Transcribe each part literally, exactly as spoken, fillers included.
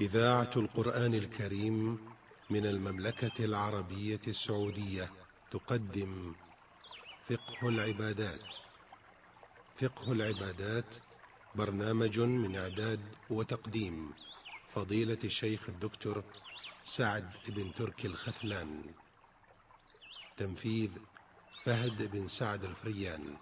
إذاعة القرآن الكريم من المملكة العربية السعودية تقدم فقه العبادات. فقه العبادات برنامج من إعداد وتقديم فضيلة الشيخ الدكتور سعد بن تركي الخثلان. تنفيذ فهد بن سعد الفريان.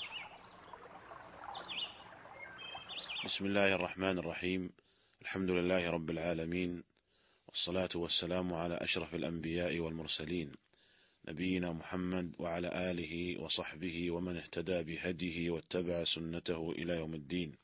بسم الله الرحمن الرحيم. الحمد لله رب العالمين، والصلاة والسلام على أشرف الأنبياء والمرسلين، نبينا محمد وعلى آله وصحبه ومن اهتدى بهديه واتبع سنته إلى يوم الدين.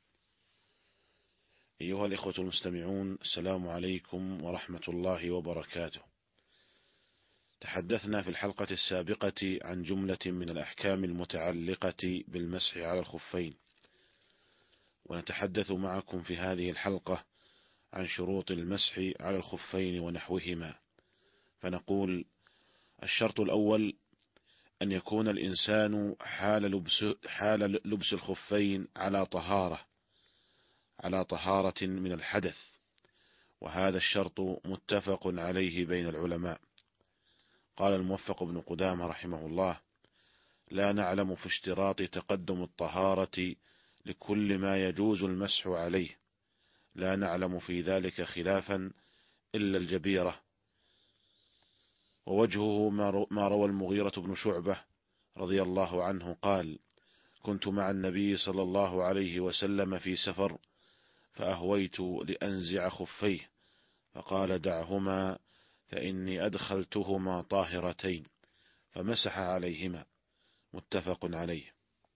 أيها الإخوة المستمعون، السلام عليكم ورحمة الله وبركاته. تحدثنا في الحلقة السابقة عن جملة من الأحكام المتعلقة بالمسح على الخفين، ونتحدث معكم في هذه الحلقة عن شروط المسح على الخفين ونحوهما. فنقول: الشرط الأول أن يكون الإنسان حال لبس, حال لبس الخفين على طهارة على طهارة من الحدث، وهذا الشرط متفق عليه بين العلماء. قال الموفق بن قدامة رحمه الله: لا نعلم في اشتراط تقدم الطهارة لكل ما يجوز المسح عليه، لا نعلم في ذلك خلافا إلا الجبيرة. ووجهه ما روى المغيرة بن شعبة رضي الله عنه قال: كنت مع النبي صلى الله عليه وسلم في سفر، فأهويت لأنزع خفيه، فقال: دعهما فإني أدخلتهما طاهرتين، فمسح عليهما، متفق عليه.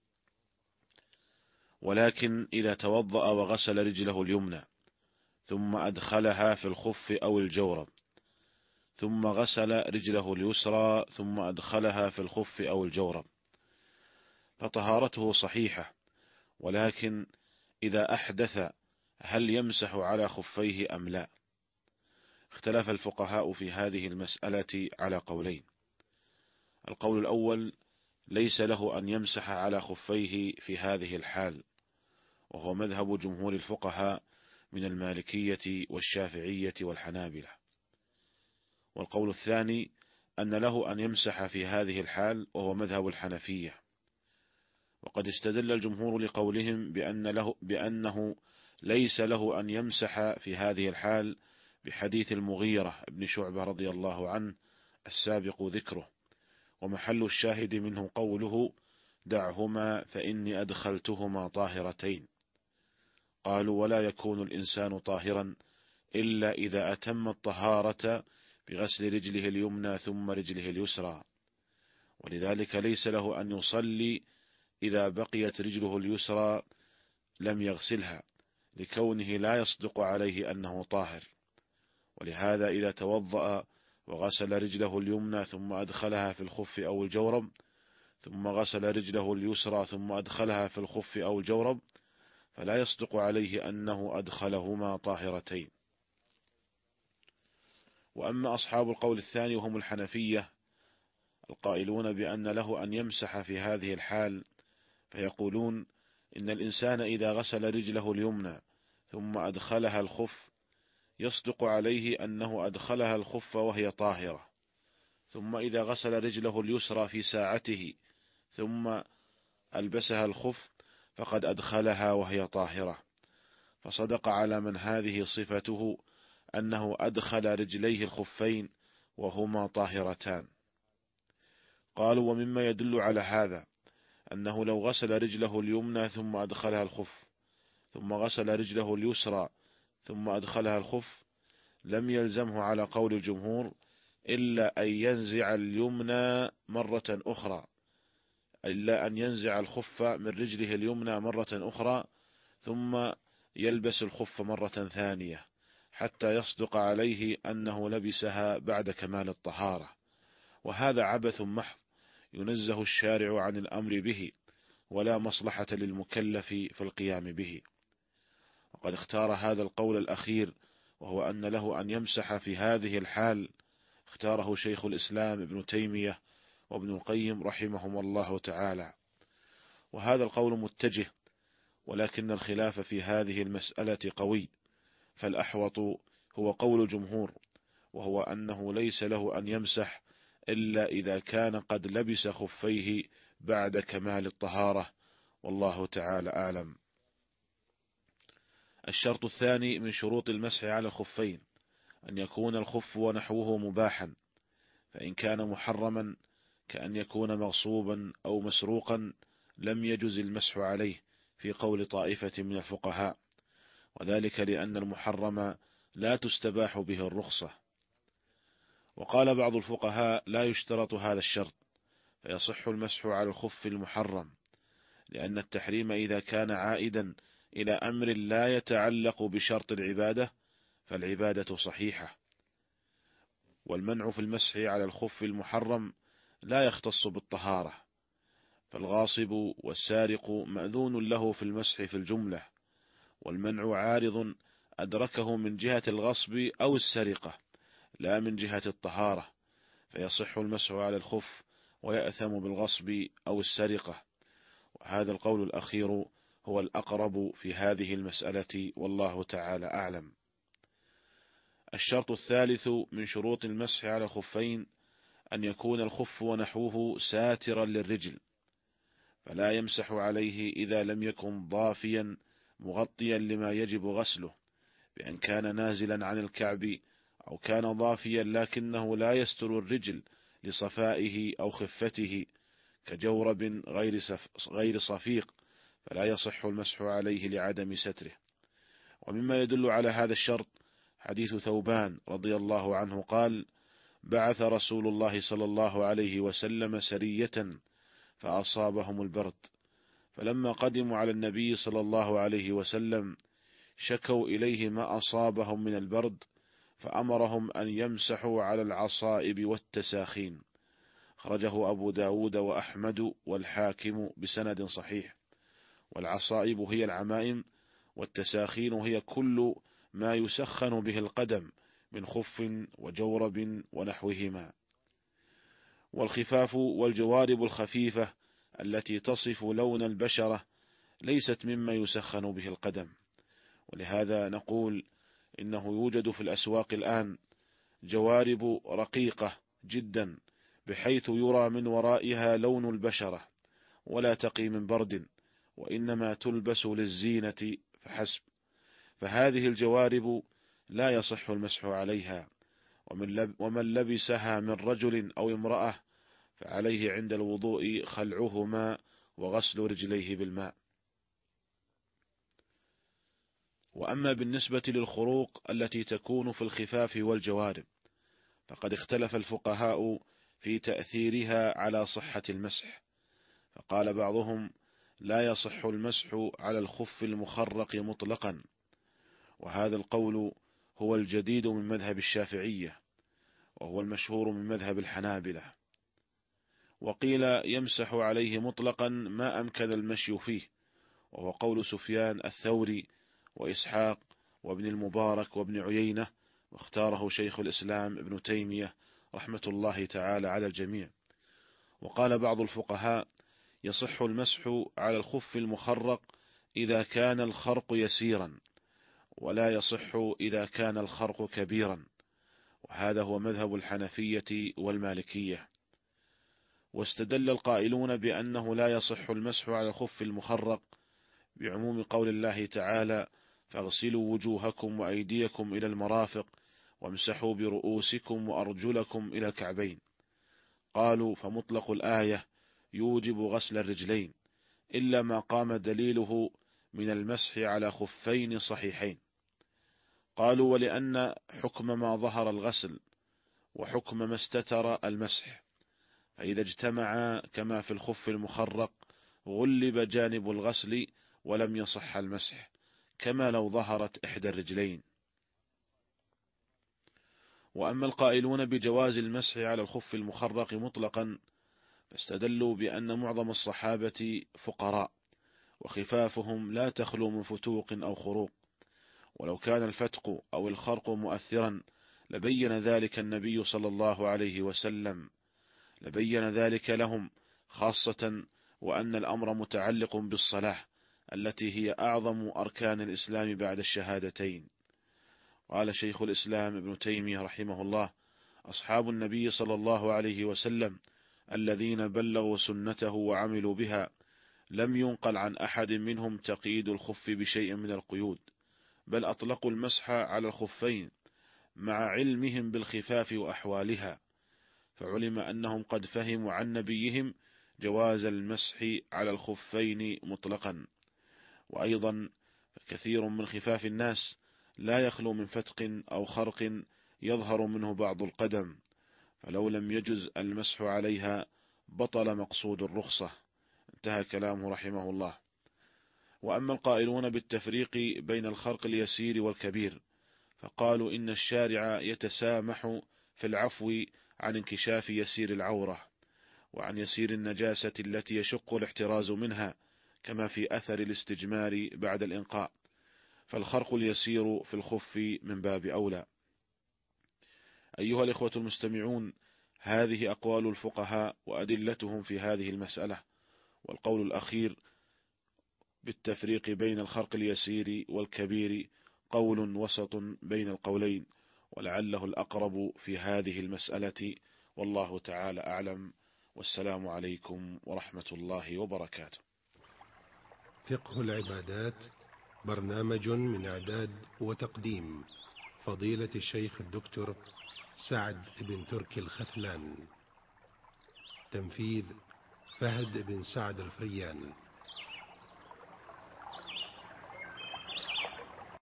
ولكن إذا توضأ وغسل رجله اليمنى ثم أدخلها في الخف أو الجورب، ثم غسل رجله اليسرى ثم أدخلها في الخف أو الجورب، فطهارته صحيحة، ولكن إذا أحدث هل يمسح على خفيه أم لا؟ اختلف الفقهاء في هذه المسألة على قولين. القول الأول: ليس له أن يمسح على خفيه في هذه الحال، وهو مذهب جمهور الفقهاء من المالكية والشافعية والحنابلة. والقول الثاني: أن له أن يمسح في هذه الحال، وهو مذهب الحنفية. وقد استدل الجمهور لقولهم بأن له بأنه ليس له أن يمسح في هذه الحال بحديث المغيرة بن شعبة رضي الله عنه السابق ذكره، ومحل الشاهد منه قوله: دعهما فإني أدخلتهما طاهرتين. قالوا: ولا يكون الإنسان طاهرا إلا إذا أتم الطهارة بغسل رجله اليمنى ثم رجله اليسرى، ولذلك ليس له أن يصلي إذا بقيت رجله اليسرى لم يغسلها، لكونه لا يصدق عليه أنه طاهر. ولهذا إذا توضأ وغسل رجله اليمنى ثم أدخلها في الخف أو الجورب، ثم غسل رجله اليسرى ثم أدخلها في الخف أو الجورب، فلا يصدق عليه أنه أدخلهما طاهرتين. وأما أصحاب القول الثاني وهم الحنفية القائلون بأن له أن يمسح في هذه الحال، فيقولون: إن الإنسان إذا غسل رجله اليمنى ثم أدخلها الخف يصدق عليه أنه أدخلها الخف وهي طاهرة، ثم إذا غسل رجله اليسرى في ساعته ثم ألبسها الخف فقد أدخلها وهي طاهرة، فصدق على من هذه صفته أنه أدخل رجليه الخفين وهما طاهرتان. قالوا: ومما يدل على هذا أنه لو غسل رجله اليمنى ثم أدخلها الخف، ثم غسل رجله اليسرى ثم أدخلها الخف، لم يلزمه على قول الجمهور إلا أن ينزع اليمنى مرة أخرى، إلا أن ينزع الخف من رجله اليمنى مرة أخرى ثم يلبس الخف مرة ثانية، حتى يصدق عليه أنه لبسها بعد كمال الطهارة. وهذا عبث محض ينزه الشارع عن الأمر به، ولا مصلحة للمكلف في القيام به. وقد اختار هذا القول الأخير، وهو أن له أن يمسح في هذه الحال، اختاره شيخ الإسلام ابن تيمية وابن القيم رحمهم الله تعالى. وهذا القول متجه، ولكن الخلاف في هذه المسألة قوي، فالأحوط هو قول جمهور، وهو أنه ليس له أن يمسح إلا إذا كان قد لبس خفيه بعد كمال الطهارة، والله تعالى أعلم. الشرط الثاني من شروط المسح على الخفين أن يكون الخف ونحوه مباحا، فإن كان محرما كأن يكون مغصوبا أو مسروقا لم يجز المسح عليه في قول طائفة من الفقهاء، وذلك لأن المحرم لا تستباح به الرخصة. وقال بعض الفقهاء لا يشترط هذا الشرط، فيصح المسح على الخف المحرم، لأن التحريم إذا كان عائدا إلى أمر لا يتعلق بشرط العبادة فالعبادة صحيحة. والمنع في المسح على الخف المحرم لا يختص بالطهارة، فالغاصب والسارق مأذون له في المسح في الجملة، والمنع عارض أدركه من جهة الغصب أو السرقة لا من جهة الطهارة، فيصح المسح على الخف ويأثم بالغصب أو السرقة. وهذا القول الأخير هو الأقرب في هذه المسألة، والله تعالى أعلم. الشرط الثالث من شروط المسح على الخفين أن يكون الخف ونحوه ساترا للرجل، فلا يمسح عليه إذا لم يكن ضافيا مغطيا لما يجب غسله، بأن كان نازلا عن الكعب أو كان ضافيا لكنه لا يستر الرجل لصفائه أو خفته كجورب غير غير صفيق، فلا يصح المسح عليه لعدم ستره. ومما يدل على هذا الشرط حديث ثوبان رضي الله عنه قال: بعث رسول الله صلى الله عليه وسلم سرية فأصابهم البرد، فلما قدموا على النبي صلى الله عليه وسلم شكوا إليه ما أصابهم من البرد، فأمرهم أن يمسحوا على العصائب والتساخين. خرجه أبو داود وأحمد والحاكم بسند صحيح. والعصائب هي العمائم، والتساخين هي كل ما يسخن به القدم من خف وجورب ونحوهما. والخفاف والجوارب الخفيفة التي تصف لون البشرة ليست مما يسخن به القدم، ولهذا نقول إنه يوجد في الأسواق الآن جوارب رقيقة جدا بحيث يرى من ورائها لون البشرة ولا تقي من برد، وإنما تلبس للزينة فحسب، فهذه الجوارب لا يصح المسح عليها. ومن لبسها من رجل أو امرأة فعليه عند الوضوء خلعهما وغسل رجليه بالماء. وأما بالنسبة للخروق التي تكون في الخفاف والجوارب فقد اختلف الفقهاء في تأثيرها على صحة المسح، فقال بعضهم لا يصح المسح على الخف المخرق مطلقا، وهذا القول هو الجديد من مذهب الشافعية، وهو المشهور من مذهب الحنابلة. وقيل يمسح عليه مطلقا ما أمكن المشي فيه، وهو قول سفيان الثوري وإسحاق وابن المبارك وابن عيينة، واختاره شيخ الإسلام ابن تيمية رحمة الله تعالى على الجميع. وقال بعض الفقهاء يصح المسح على الخف المخرق إذا كان الخرق يسيرا، ولا يصح إذا كان الخرق كبيرا، وهذا هو مذهب الحنفية والمالكية. واستدل القائلون بأنه لا يصح المسح على الخف المخرق بعموم قول الله تعالى: فاغسلوا وجوهكم وأيديكم إلى المرافق وامسحوا برؤوسكم وأرجلكم إلى الكعبين. قالوا فمطلق الآية يوجب غسل الرجلين، إلا ما قام دليله من المسح على خفين صحيحين. قالوا ولأن حكم ما ظهر الغسل وحكم ما استتر المسح، فإذا اجتمعا كما في الخف المخرق غلب جانب الغسل ولم يصح المسح، كما لو ظهرت إحدى الرجلين. وأما القائلون بجواز المسح على الخف المخرق مطلقا فاستدلوا بأن معظم الصحابة فقراء، وخفافهم لا تخلو من فتوق أو خروق، ولو كان الفتق أو الخرق مؤثرا لبين ذلك النبي صلى الله عليه وسلم، لبين ذلك لهم، خاصة وأن الأمر متعلق بالصلاة التي هي أعظم أركان الإسلام بعد الشهادتين. قال شيخ الإسلام ابن تيمية رحمه الله: أصحاب النبي صلى الله عليه وسلم الذين بلغوا سنته وعملوا بها لم ينقل عن أحد منهم تقييد الخف بشيء من القيود، بل أطلقوا المسح على الخفين مع علمهم بالخفاف وأحوالها، فعلم أنهم قد فهموا عن نبيهم جواز المسح على الخفين مطلقا. وأيضا كثير من خفاف الناس لا يخلو من فتق أو خرق يظهر منه بعض القدم، فلو لم يجز المسح عليها بطل مقصود الرخصة. انتهى كلامه رحمه الله. وأما القائلون بالتفريق بين الخرق اليسير والكبير فقالوا إن الشارع يتسامح في العفو عن انكشاف يسير العورة وعن يسير النجاسة التي يشق الاحتراز منها، كما في أثر الاستجمار بعد الإنقاء، فالخرق اليسير في الخف من باب أولى. أيها الإخوة المستمعون، هذه أقوال الفقهاء وأدلتهم في هذه المسألة، والقول الأخير بالتفريق بين الخرق اليسير والكبير قول وسط بين القولين، ولعله الأقرب في هذه المسألة، والله تعالى أعلم. والسلام عليكم ورحمة الله وبركاته. فقه العبادات، برنامج من إعداد وتقديم فضيلة الشيخ الدكتور سعد بن تركي الخثلان، تنفيذ فهد بن سعد الفريان.